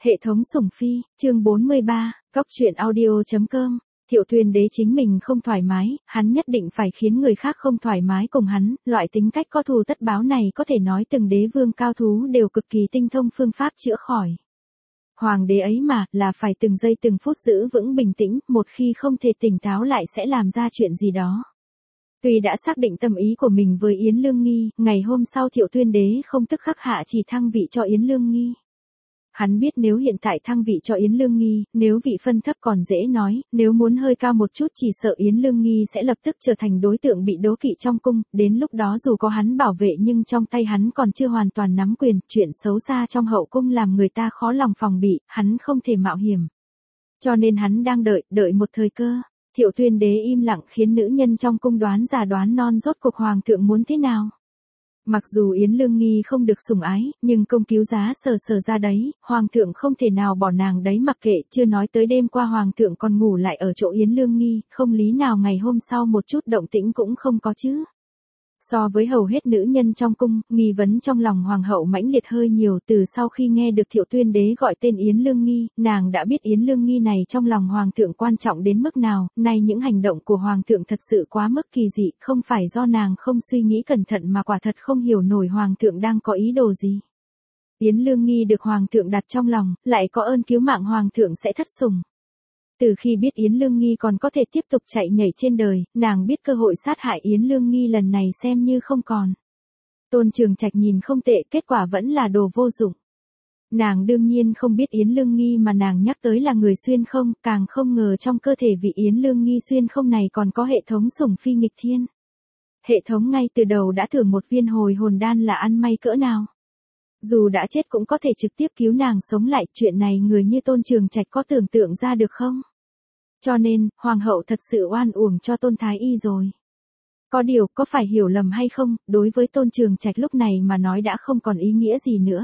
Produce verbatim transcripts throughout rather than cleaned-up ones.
Hệ thống sủng phi, chương bốn mươi ba, Cóc truyện audio.com. Thiệu Tuyền Đế chính mình không thoải mái, hắn nhất định phải khiến người khác không thoải mái cùng hắn, loại tính cách có thù tất báo này có thể nói từng đế vương cao thú đều cực kỳ tinh thông phương pháp chữa khỏi. Hoàng đế ấy mà, là phải từng giây từng phút giữ vững bình tĩnh, một khi không thể tỉnh táo lại sẽ làm ra chuyện gì đó. Tuy đã xác định tâm ý của mình với Yến Lương Nghi, ngày hôm sau Thiệu Tuyền Đế không tức khắc hạ chỉ thăng vị cho Yến Lương Nghi. Hắn biết nếu hiện tại thăng vị cho Yến Lương Nghi, nếu vị phân thấp còn dễ nói, nếu muốn hơi cao một chút chỉ sợ Yến Lương Nghi sẽ lập tức trở thành đối tượng bị đố kỵ trong cung, đến lúc đó dù có hắn bảo vệ nhưng trong tay hắn còn chưa hoàn toàn nắm quyền, chuyện xấu xa trong hậu cung làm người ta khó lòng phòng bị, hắn không thể mạo hiểm. Cho nên hắn đang đợi, đợi một thời cơ. Thiệu Tuyền Đế im lặng khiến nữ nhân trong cung đoán già đoán non rốt cuộc hoàng thượng muốn thế nào. Mặc dù Yến Lương Nghi không được sủng ái, nhưng công cứu giá sờ sờ ra đấy, hoàng thượng không thể nào bỏ nàng đấy mặc kệ, chưa nói tới đêm qua hoàng thượng còn ngủ lại ở chỗ Yến Lương Nghi, không lý nào ngày hôm sau một chút động tĩnh cũng không có chứ. So với hầu hết nữ nhân trong cung, nghi vấn trong lòng hoàng hậu mãnh liệt hơi nhiều, từ sau khi nghe được Thiệu Tuyền Đế gọi tên Yến Lương Nghi, nàng đã biết Yến Lương Nghi này trong lòng hoàng thượng quan trọng đến mức nào, nay những hành động của hoàng thượng thật sự quá mức kỳ dị, không phải do nàng không suy nghĩ cẩn thận mà quả thật không hiểu nổi hoàng thượng đang có ý đồ gì. Yến Lương Nghi được hoàng thượng đặt trong lòng, lại có ơn cứu mạng hoàng thượng sẽ thất sủng. Từ khi biết Yến Lương Nghi còn có thể tiếp tục chạy nhảy trên đời, nàng biết cơ hội sát hại Yến Lương Nghi lần này xem như không còn. Tôn Trường Trạch nhìn không tệ, kết quả vẫn là đồ vô dụng. Nàng đương nhiên không biết Yến Lương Nghi mà nàng nhắc tới là người xuyên không, càng không ngờ trong cơ thể vị Yến Lương Nghi xuyên không này còn có hệ thống sủng phi nghịch thiên. Hệ thống ngay từ đầu đã thưởng một viên hồi hồn đan là ăn may cỡ nào. Dù đã chết cũng có thể trực tiếp cứu nàng sống lại, chuyện này người như Tôn Trường Trạch có tưởng tượng ra được không? Cho nên, hoàng hậu thật sự oan uổng cho Tôn Thái Y rồi. Có điều, có phải hiểu lầm hay không, đối với Tôn Trường Trạch lúc này mà nói đã không còn ý nghĩa gì nữa.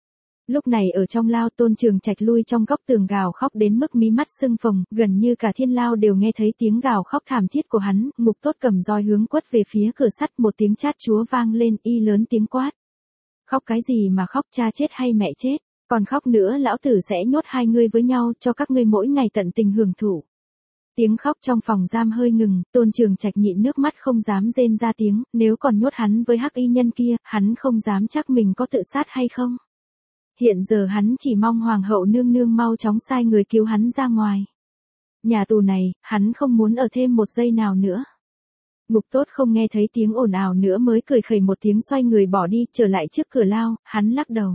Lúc này ở trong lao Tôn Trường Trạch lui trong góc tường gào khóc đến mức mí mắt sưng phồng, gần như cả thiên lao đều nghe thấy tiếng gào khóc thảm thiết của hắn, Mục Tốt cầm roi hướng quất về phía cửa sắt, một tiếng chát chúa vang lên, y lớn tiếng quát. Khóc cái gì mà khóc, cha chết hay mẹ chết, còn khóc nữa lão tử sẽ nhốt hai ngươi với nhau cho các ngươi mỗi ngày tận tình hưởng thụ. Tiếng khóc trong phòng giam hơi ngừng, Tôn Trường Trạch nhịn nước mắt không dám rên ra tiếng, nếu còn nhốt hắn với hắc y nhân kia, hắn không dám chắc mình có tự sát hay không. Hiện giờ hắn chỉ mong hoàng hậu nương nương mau chóng sai người cứu hắn ra ngoài. Nhà tù này, hắn không muốn ở thêm một giây nào nữa. Mục Tốt không nghe thấy tiếng ồn ào nữa mới cười khẩy một tiếng xoay người bỏ đi, trở lại trước cửa lao, hắn lắc đầu.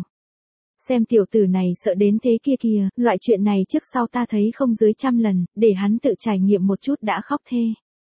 Xem tiểu tử này sợ đến thế kia kìa, loại chuyện này trước sau ta thấy không dưới trăm lần, để hắn tự trải nghiệm một chút đã khóc thê.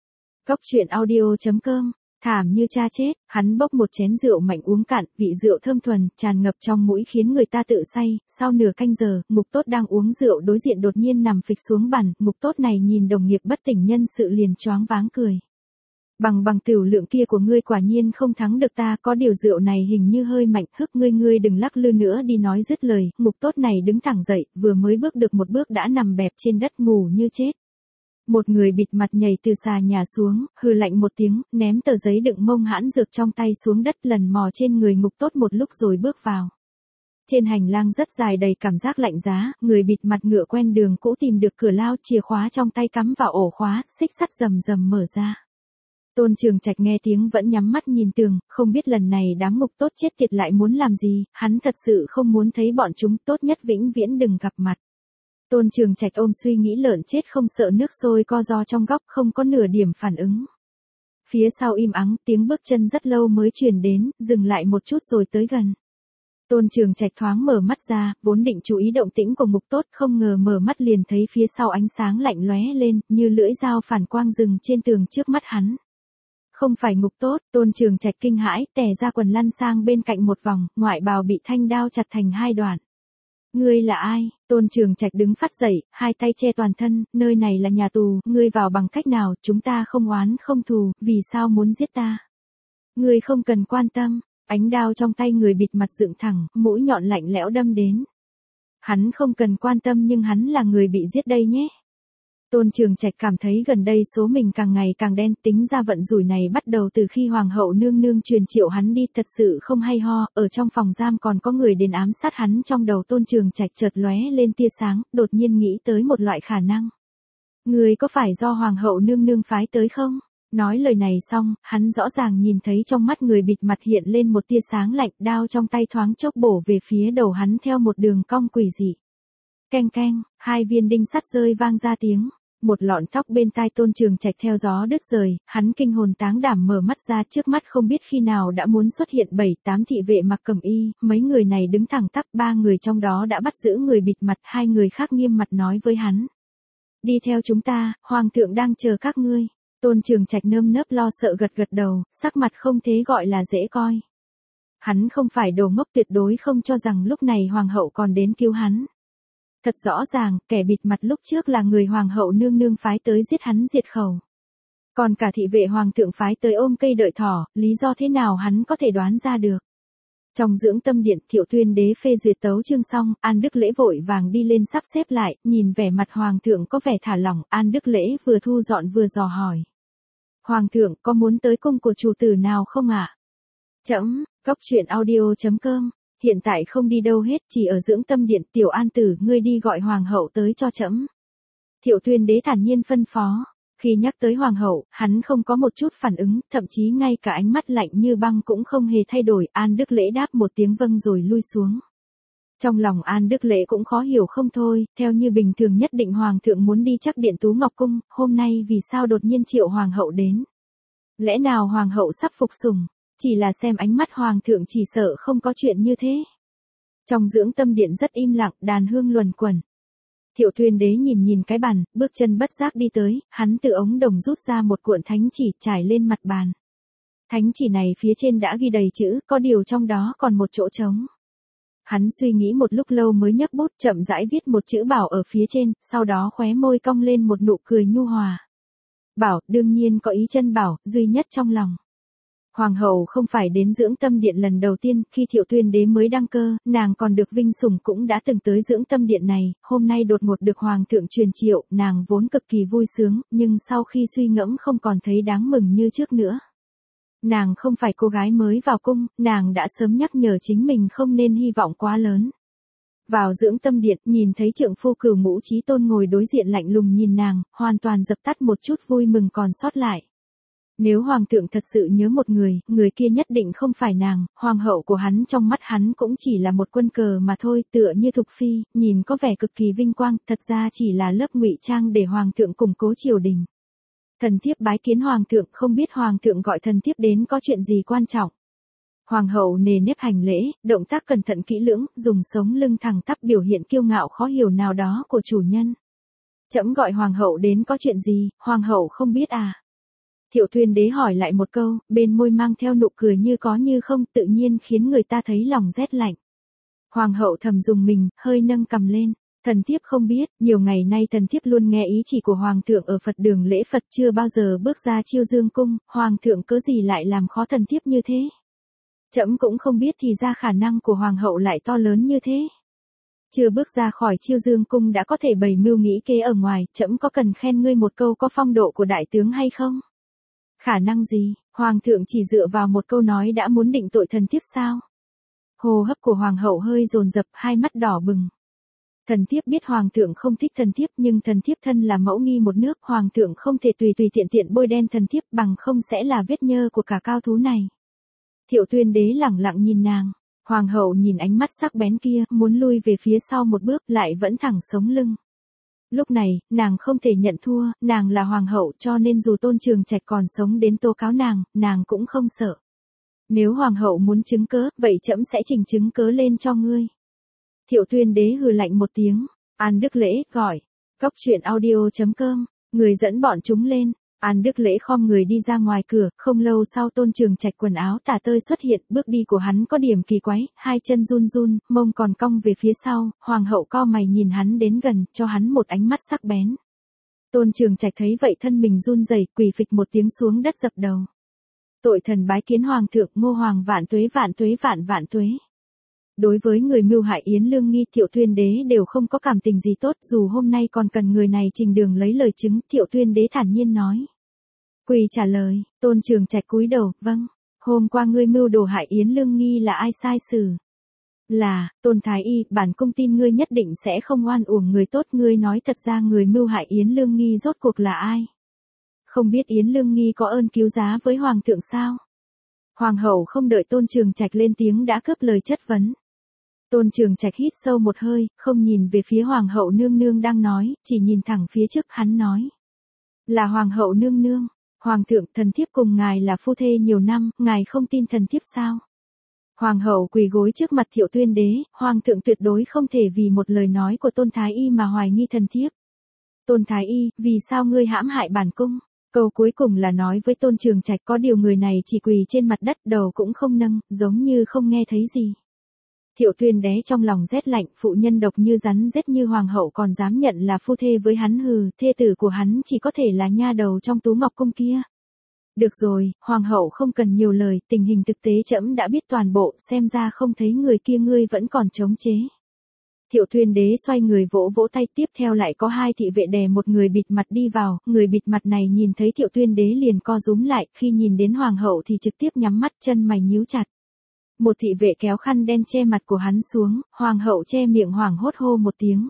Cóc truyện audio.com, thảm như cha chết, hắn bốc một chén rượu mạnh uống cạn, vị rượu thơm thuần, tràn ngập trong mũi khiến người ta tự say, sau nửa canh giờ, Mục Tốt đang uống rượu đối diện đột nhiên nằm phịch xuống bàn, Mục Tốt này nhìn đồng nghiệp bất tỉnh nhân sự liền choáng váng cười. Bằng bằng tiểu lượng kia của ngươi quả nhiên không thắng được ta, có điều rượu này hình như hơi mạnh, hức ngươi ngươi đừng lắc lư nữa đi nói dứt lời, Mục Tốt này đứng thẳng dậy, vừa mới bước được một bước đã nằm bẹp trên đất ngủ như chết. Một người bịt mặt nhảy từ xà nhà xuống, hừ lạnh một tiếng, ném tờ giấy đựng mông hãn dược trong tay xuống đất lần mò trên người Mục Tốt một lúc rồi bước vào. Trên hành lang rất dài đầy cảm giác lạnh giá, người bịt mặt ngựa quen đường cũ tìm được cửa lao, chìa khóa trong tay cắm vào ổ khóa, xích sắt rầm rầm mở ra. Tôn Trường Trạch nghe tiếng vẫn nhắm mắt nhìn tường, không biết lần này đám Mục Tốt chết tiệt lại muốn làm gì, hắn thật sự không muốn thấy bọn chúng, tốt nhất vĩnh viễn đừng gặp mặt. Tôn Trường Trạch ôm suy nghĩ lợn chết không sợ nước sôi co ro trong góc, không có nửa điểm phản ứng. Phía sau im ắng, tiếng bước chân rất lâu mới truyền đến, dừng lại một chút rồi tới gần. Tôn Trường Trạch thoáng mở mắt ra, vốn định chú ý động tĩnh của Mục Tốt, không ngờ mở mắt liền thấy phía sau ánh sáng lạnh lóe lên, như lưỡi dao phản quang rừng trên tường trước mắt hắn. Không phải Mục Tốt, Tôn Trường Trạch kinh hãi, tè ra quần lăn sang bên cạnh một vòng, ngoại bào bị thanh đao chặt thành hai đoạn. Ngươi là ai? Tôn Trường Trạch đứng phát dậy, hai tay che toàn thân, nơi này là nhà tù, ngươi vào bằng cách nào, chúng ta không oán không thù, vì sao muốn giết ta? Ngươi không cần quan tâm, ánh đao trong tay người bịt mặt dựng thẳng, mũi nhọn lạnh lẽo đâm đến. Hắn không cần quan tâm nhưng hắn là người bị giết đây nhé. Tôn Trường Trạch cảm thấy gần đây số mình càng ngày càng đen, tính ra vận rủi này bắt đầu từ khi Hoàng hậu nương nương truyền triệu hắn đi, thật sự không hay ho, ở trong phòng giam còn có người đến ám sát hắn. Trong đầu Tôn Trường Trạch chợt lóe lên tia sáng, đột nhiên nghĩ tới một loại khả năng. Người có phải do Hoàng hậu nương nương phái tới không? Nói lời này xong, hắn rõ ràng nhìn thấy trong mắt người bịt mặt hiện lên một tia sáng lạnh, đao trong tay thoáng chốc bổ về phía đầu hắn theo một đường cong quỷ dị. Keng keng, hai viên đinh sắt rơi vang ra tiếng. Một lọn tóc bên tai Tôn Trường Trạch theo gió đứt rời, hắn kinh hồn táng đảm mở mắt ra, trước mắt không biết khi nào đã muốn xuất hiện bảy tám thị vệ mặc cẩm y, mấy người này đứng thẳng tắp, ba người trong đó đã bắt giữ người bịt mặt, hai người khác nghiêm mặt nói với hắn. Đi theo chúng ta, Hoàng thượng đang chờ các ngươi. Tôn Trường Trạch nơm nớp lo sợ gật gật đầu, sắc mặt không thế gọi là dễ coi. Hắn không phải đồ ngốc, tuyệt đối không cho rằng lúc này Hoàng hậu còn đến cứu hắn. Thật rõ ràng, kẻ bịt mặt lúc trước là người Hoàng hậu nương nương phái tới giết hắn diệt khẩu. Còn cả thị vệ Hoàng thượng phái tới ôm cây đợi thỏ, lý do thế nào hắn có thể đoán ra được. Trong dưỡng tâm điện, Thiệu Tuyên đế phê duyệt tấu chương xong, An Đức Lễ vội vàng đi lên sắp xếp lại, nhìn vẻ mặt Hoàng thượng có vẻ thả lỏng, An Đức Lễ vừa thu dọn vừa dò hỏi. Hoàng thượng có muốn tới cung của chủ tử nào không ạ? À? Trẫm, Cóc Truyện Audio chấm com. Hiện tại không đi đâu hết, chỉ ở dưỡng tâm điện. Tiểu An tử, ngươi đi gọi Hoàng hậu tới cho trẫm. Thiệu Tuyên đế thản nhiên phân phó. Khi nhắc tới Hoàng hậu, hắn không có một chút phản ứng, thậm chí ngay cả ánh mắt lạnh như băng cũng không hề thay đổi. An Đức Lễ đáp một tiếng vâng rồi lui xuống. Trong lòng An Đức Lễ cũng khó hiểu không thôi, theo như bình thường nhất định Hoàng thượng muốn đi chắc điện Tú Ngọc Cung, hôm nay vì sao đột nhiên triệu Hoàng hậu đến? Lẽ nào Hoàng hậu sắp phục sủng? Chỉ là xem ánh mắt Hoàng thượng chỉ sợ không có chuyện như thế. Trong dưỡng tâm điện rất im lặng, đàn hương luẩn quẩn. Thiệu Tuyên đế nhìn nhìn cái bàn, bước chân bất giác đi tới, hắn từ ống đồng rút ra một cuộn thánh chỉ trải lên mặt bàn. Thánh chỉ này phía trên đã ghi đầy chữ, có điều trong đó còn một chỗ trống. Hắn suy nghĩ một lúc lâu mới nhấc bút chậm rãi viết một chữ bảo ở phía trên, sau đó khóe môi cong lên một nụ cười nhu hòa. Bảo, đương nhiên có ý chân bảo, duy nhất trong lòng. Hoàng hậu không phải đến dưỡng tâm điện lần đầu tiên, khi Thiệu Tuyên đế mới đăng cơ, nàng còn được vinh sủng cũng đã từng tới dưỡng tâm điện này, hôm nay đột ngột được Hoàng thượng truyền triệu, nàng vốn cực kỳ vui sướng, nhưng sau khi suy ngẫm không còn thấy đáng mừng như trước nữa. Nàng không phải cô gái mới vào cung, nàng đã sớm nhắc nhở chính mình không nên hy vọng quá lớn. Vào dưỡng tâm điện, nhìn thấy trượng phu Cửu Ngũ Chí Tôn ngồi đối diện lạnh lùng nhìn nàng, hoàn toàn dập tắt một chút vui mừng còn sót lại. Nếu Hoàng thượng thật sự nhớ một người, người kia nhất định không phải nàng, Hoàng hậu của hắn trong mắt hắn cũng chỉ là một quân cờ mà thôi, tựa như Thục Phi, nhìn có vẻ cực kỳ vinh quang, thật ra chỉ là lớp ngụy trang để Hoàng thượng củng cố triều đình. Thần thiếp bái kiến Hoàng thượng, không biết Hoàng thượng gọi thần thiếp đến có chuyện gì quan trọng. Hoàng hậu nề nếp hành lễ, động tác cẩn thận kỹ lưỡng, dùng sống lưng thẳng tắp biểu hiện kiêu ngạo khó hiểu nào đó của chủ nhân. Trẫm gọi Hoàng hậu đến có chuyện gì, Hoàng hậu không biết à? Thiệu Tuyên đế hỏi lại một câu, bên môi mang theo nụ cười như có như không, tự nhiên khiến người ta thấy lòng rét lạnh. Hoàng hậu thầm dùng mình, hơi nâng cằm lên. Thần thiếp không biết, nhiều ngày nay thần thiếp luôn nghe ý chỉ của Hoàng thượng ở Phật đường lễ Phật, chưa bao giờ bước ra Chiêu Dương cung, Hoàng thượng cớ gì lại làm khó thần thiếp như thế. Trẫm cũng không biết thì ra khả năng của Hoàng hậu lại to lớn như thế. Chưa bước ra khỏi Chiêu Dương cung đã có thể bày mưu nghĩ kế ở ngoài, trẫm có cần khen ngươi một câu có phong độ của đại tướng hay không? Khả năng gì, Hoàng thượng chỉ dựa vào một câu nói đã muốn định tội thần thiếp sao? Hô hấp của Hoàng hậu hơi dồn dập, hai mắt đỏ bừng. Thần thiếp biết Hoàng thượng không thích thần thiếp, nhưng thần thiếp thân là mẫu nghi một nước, Hoàng thượng không thể tùy tùy tiện tiện bôi đen thần thiếp, bằng không sẽ là vết nhơ của cả cao thú này. Thiệu Tuyên đế lẳng lặng nhìn nàng, Hoàng hậu nhìn ánh mắt sắc bén kia, muốn lui về phía sau một bước, lại vẫn thẳng sống lưng. Lúc này, nàng không thể nhận thua, nàng là Hoàng hậu cho nên dù Tôn Trường Trạch còn sống đến tố cáo nàng, nàng cũng không sợ. Nếu Hoàng hậu muốn chứng cớ, vậy trẫm sẽ trình chứng cớ lên cho ngươi. Thiệu Tuyên đế hừ lạnh một tiếng, An Đức Lễ, gọi. Cóc Truyện Audio chấm com, người dẫn bọn chúng lên. An Đức Lễ khom người đi ra ngoài cửa, không lâu sau Tôn Trường Trạch quần áo tả tơi xuất hiện, bước đi của hắn có điểm kỳ quái, hai chân run run, mông còn cong về phía sau, Hoàng hậu co mày nhìn hắn đến gần, cho hắn một ánh mắt sắc bén. Tôn Trường Trạch thấy vậy thân mình run rẩy, quỳ phịch một tiếng xuống đất dập đầu. Tội thần bái kiến Hoàng thượng, Ngô Hoàng vạn tuế vạn tuế vạn vạn tuế. Đối với người mưu hại Yến Lương Nghi, Thiệu Tuyên Đế đều không có cảm tình gì tốt, dù hôm nay còn cần người này trình đường lấy lời chứng, Thiệu Tuyên Đế thản nhiên nói. Quỳ trả lời, Tôn Trường Trạch cúi đầu, vâng, hôm qua ngươi mưu đồ hại Yến Lương Nghi là ai sai xử? Là, Tôn Thái Y, bản cung tin ngươi nhất định sẽ không oan uổng người tốt, ngươi nói thật ra người mưu hại Yến Lương Nghi rốt cuộc là ai? Không biết Yến Lương Nghi có ơn cứu giá với Hoàng thượng sao? Hoàng hậu không đợi Tôn Trường Trạch lên tiếng đã cướp lời chất vấn. Tôn Trường Trạch hít sâu một hơi, không nhìn về phía Hoàng hậu nương nương đang nói, chỉ nhìn thẳng phía trước, hắn nói. Là Hoàng hậu nương nương, Hoàng thượng, thần thiếp cùng ngài là phu thê nhiều năm, ngài không tin thần thiếp sao? Hoàng hậu quỳ gối trước mặt Thiệu Tuyên Đế, Hoàng thượng tuyệt đối không thể vì một lời nói của Tôn Thái Y mà hoài nghi thần thiếp. Tôn Thái Y, vì sao ngươi hãm hại bản cung? Câu cuối cùng là nói với Tôn Trường Trạch, có điều người này chỉ quỳ trên mặt đất, đầu cũng không nâng, giống như không nghe thấy gì. Thiệu Tuyên Đế trong lòng rét lạnh, phụ nhân độc như rắn rết như hoàng hậu còn dám nhận là phu thê với hắn, hừ, thê tử của hắn chỉ có thể là nha đầu trong Tú Ngọc Cung kia. Được rồi, hoàng hậu không cần nhiều lời, tình hình thực tế trẫm đã biết toàn bộ, xem ra không thấy người kia ngươi vẫn còn chống chế. Thiệu Tuyên Đế xoay người vỗ vỗ tay, tiếp theo lại có hai thị vệ đè một người bịt mặt đi vào, người bịt mặt này nhìn thấy Thiệu Tuyên Đế liền co rúm lại, khi nhìn đến hoàng hậu thì trực tiếp nhắm mắt, chân mày nhíu chặt. Một thị vệ kéo khăn đen che mặt của hắn xuống, hoàng hậu che miệng hoảng hốt hô một tiếng.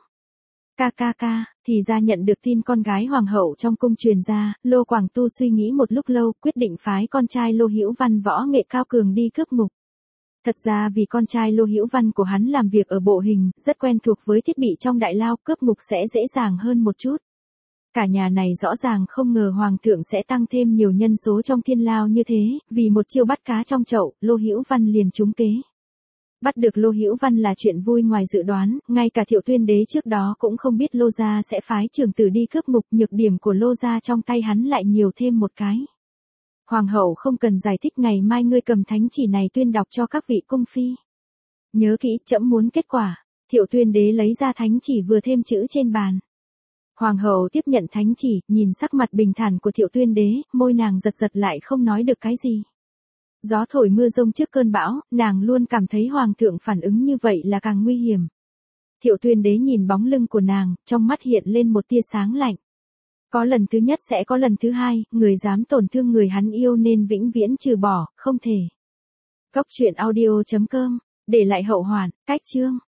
Ca ca ca, thì ra nhận được tin con gái hoàng hậu trong cung truyền ra, Lô Quảng Tu suy nghĩ một lúc lâu, quyết định phái con trai Lô Hữu Văn võ nghệ cao cường đi cướp ngục. Thật ra vì con trai Lô Hữu Văn của hắn làm việc ở bộ hình, rất quen thuộc với thiết bị trong đại lao, cướp ngục sẽ dễ dàng hơn một chút. Cả nhà này rõ ràng không ngờ hoàng thượng sẽ tăng thêm nhiều nhân số trong thiên lao như thế, vì một chiêu bắt cá trong chậu, Lô Hữu Văn liền trúng kế. Bắt được Lô Hữu Văn là chuyện vui ngoài dự đoán, ngay cả Thiệu Tuyên Đế trước đó cũng không biết Lô gia sẽ phái trưởng tử đi cướp ngục, nhược điểm của Lô gia trong tay hắn lại nhiều thêm một cái. Hoàng hậu không cần giải thích, ngày mai ngươi cầm thánh chỉ này tuyên đọc cho các vị cung phi. Nhớ kỹ, trẫm muốn kết quả. Thiệu Tuyên Đế lấy ra thánh chỉ vừa thêm chữ trên bàn. Hoàng hậu tiếp nhận thánh chỉ, nhìn sắc mặt bình thản của Thiệu Tuyên Đế, môi nàng giật giật lại không nói được cái gì. Gió thổi mưa rông trước cơn bão, nàng luôn cảm thấy hoàng thượng phản ứng như vậy là càng nguy hiểm. Thiệu Tuyên Đế nhìn bóng lưng của nàng, trong mắt hiện lên một tia sáng lạnh. Có lần thứ nhất sẽ có lần thứ hai, người dám tổn thương người hắn yêu nên vĩnh viễn trừ bỏ, không thể. Góc truyện audio chấm com, để lại hậu hoạn, cách chương.